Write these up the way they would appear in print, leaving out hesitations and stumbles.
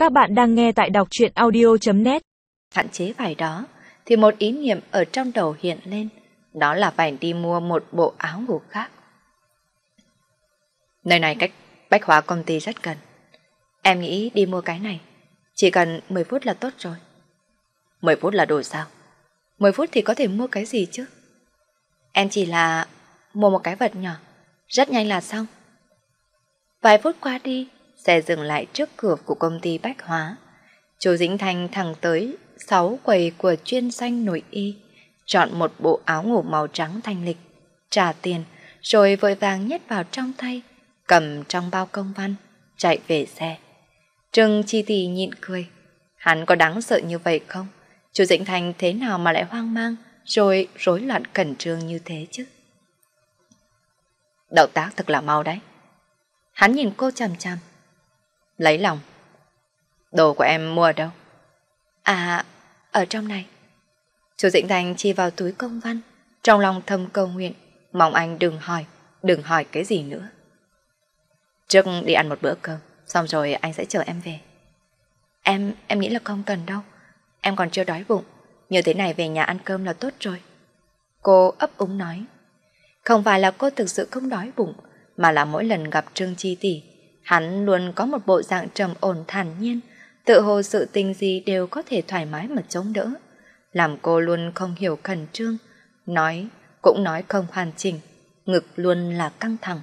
Các bạn đang nghe tại đọc truyện audio.net. Hạn chế vải đó, thì một ý niệm ở trong đầu hiện lên, đó là phải đi mua một bộ áo ngủ khác. Nơi này cách bách hóa công ty rất gần. Em nghĩ đi mua cái này, chỉ cần 10 phút là tốt rồi. 10 phút là đủ sao? 10 phút thì có thể mua cái gì chứ? Em chỉ là mua một cái vật nhỏ, rất nhanh là xong. Vài phút qua đi, xe dừng lại trước cửa của công ty bách hóa. Chú Dĩnh Thanh thẳng tới 6 quầy của chuyên danh nội y, chọn một bộ áo ngủ màu trắng thanh lịch, trả tiền, rồi vội vàng nhét vào trong tay, cầm trong bao công văn, chạy về xe. Trừng Chi Tỷ nhịn cười. Hắn có đáng sợ như vậy không? Chú Dĩnh Thanh thế nào mà lại hoang mang, rồi rối loạn khẩn trương như thế chứ? Động tác thật là mau đấy. Hắn nhìn cô chằm chằm. Lấy lòng. Đồ của em mua ở đâu? À, ở trong này. Chú Dĩnh Thanh chỉ vào túi công văn, trong lòng thầm cầu nguyện, mong anh đừng hỏi cái gì nữa. Trước đi ăn một bữa cơm, xong rồi anh sẽ chờ em về. Em nghĩ là không cần đâu. Em còn chưa đói bụng, như thế này về nhà ăn cơm là tốt rồi. Cô ấp úng nói. Không phải là cô thực sự không đói bụng, mà là mỗi lần gặp Trương Chi Tỷ, hắn luôn có một bộ dạng trầm ổn thản nhiên, tự hồ sự tình gì đều có thể thoải mái mà chống đỡ, làm cô luôn không hiểu khẩn trương, nói cũng nói không hoàn chỉnh, ngực luôn là căng thẳng.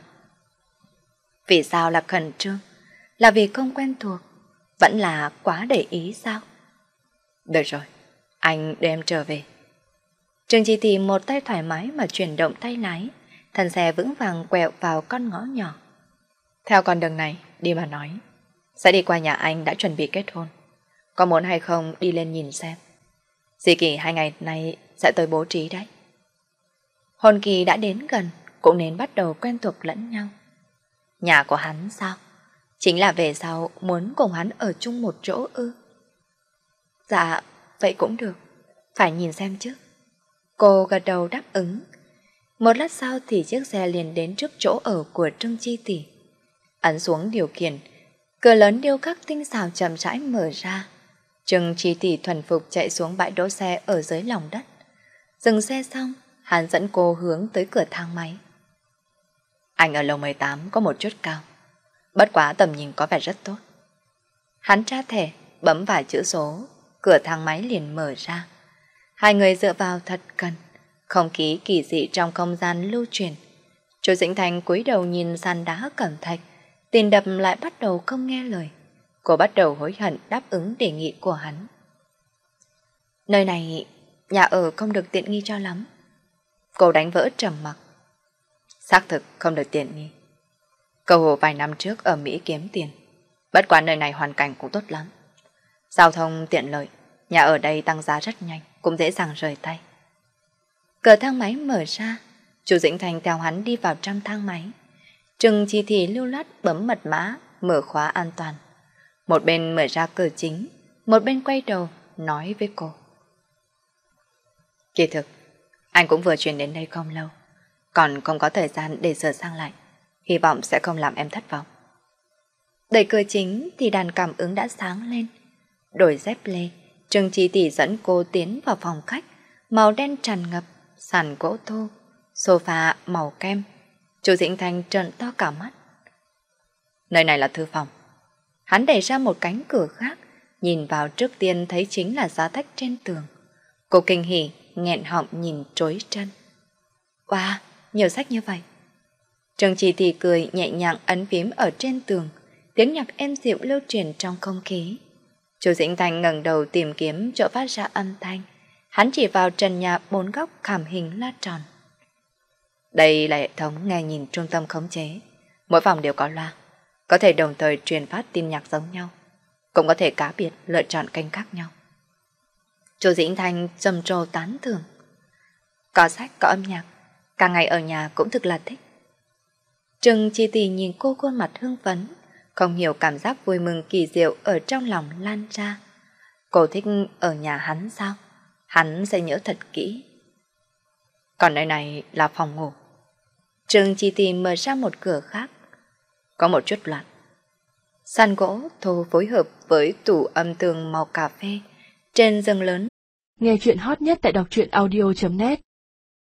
Vì sao là khẩn trương? Là vì không quen thuộc, vẫn là quá để ý sao? Được rồi, anh đưa em trở về. Trương Chi Tỷ một tay thoải mái mà chuyển động tay lái, thân xe vững vàng quẹo vào con ngõ nhỏ. Theo con đường này, đi mà nói, sẽ đi qua nhà anh đã chuẩn bị kết hôn. Có muốn hay không đi lên nhìn xem? Dì Kỳ 2 ngày nay sẽ tới bố trí đấy. Hôn kỳ đã đến gần, cũng nên bắt đầu quen thuộc lẫn nhau. Nhà của hắn sao? Chính là về sau muốn cùng hắn ở chung một chỗ ư? Dạ, vậy cũng được. Phải nhìn xem chứ. Cô gật đầu đáp ứng. Một lát sau thì chiếc xe liền đến trước chỗ ở của Trương Chi Tỷ. Ấn xuống điều khiển, cửa lớn điêu khắc tinh xảo chậm rãi mở ra. Trương Chi Tỷ thuần phục chạy xuống bãi đỗ xe ở dưới lòng đất. Dừng xe xong, hắn dẫn cô hướng tới cửa thang máy. Anh ở lầu 18 có một chút cao, bất quá tầm nhìn có vẻ rất tốt. Hắn tra thẻ, bấm vài chữ số, cửa thang máy liền mở ra. Hai người dựa vào thật gần, không khí kỳ dị trong không gian lưu truyền. Chú Dĩnh Thanh cúi đầu nhìn sàn đá cẩm thạch, tim đập lại bắt đầu không nghe lời. Cô bắt đầu hối hận đáp ứng đề nghị của hắn. Nơi này, nhà ở không được tiện nghi cho lắm. Cô đánh vỡ trầm mặc. Xác thực không được tiện nghi. Cầu hồ vài năm trước ở Mỹ kiếm tiền, bất quá nơi này hoàn cảnh cũng tốt lắm. Giao thông tiện lợi, nhà ở đây tăng giá rất nhanh, cũng dễ dàng rời tay. Cửa thang máy mở ra, chú Dĩnh Thành theo hắn đi vào trong thang máy. Trừng Chi Thị lưu loát bấm mật mã, mở khóa an toàn. Một bên mở ra cửa chính, một bên quay đầu, nói với cô. Kỳ thực, anh cũng vừa chuyển đến đây không lâu, còn không có thời gian để sửa sang lại. Hy vọng sẽ không làm em thất vọng. Đẩy cửa chính thì đàn cảm ứng đã sáng lên. Đổi dép lê, Trương Chi Tỷ dẫn cô tiến vào phòng khách, màu đen tràn ngập, sàn gỗ thô, sofa màu kem. Chú Dĩnh Thanh trợn to cả mắt. Nơi này là thư phòng. Hắn đẩy ra một cánh cửa khác, nhìn vào trước tiên thấy chính là giá sách trên tường. Cô kinh hỉ, nghẹn họng nhìn trối chân. Wow, nhiều sách như vậy. Trương Chi Tỷ cười nhẹ nhàng ấn phím ở trên tường, tiếng nhạc êm dịu lưu truyền trong không khí. Chú Dĩnh Thanh ngẩng đầu tìm kiếm chỗ phát ra âm thanh. Hắn chỉ vào trần nhà 4 góc khảm hình la tròn. Đây là hệ thống nghe nhìn trung tâm khống chế. Mỗi phòng đều có loa, có thể đồng thời truyền phát tin nhạc giống nhau, cũng có thể cá biệt lựa chọn kênh khác nhau. Chú Dĩnh Thanh trầm trồ tán thưởng. Có sách, có âm nhạc, cả ngày ở nhà cũng thực là thích. Trừng Chi Tỷ nhìn cô khuôn mặt hưng phấn, không hiểu cảm giác vui mừng kỳ diệu ở trong lòng lan ra. Cô thích ở nhà hắn sao? Hắn sẽ nhớ thật kỹ. Còn nơi này là phòng ngủ. Trừng Chi Tỷ mở ra một cửa khác. Có một chút loạn. Sàn gỗ thô phối hợp với tủ âm tường màu cà phê trên giường lớn. Nghe chuyện hot nhất tại đọc truyện audio.net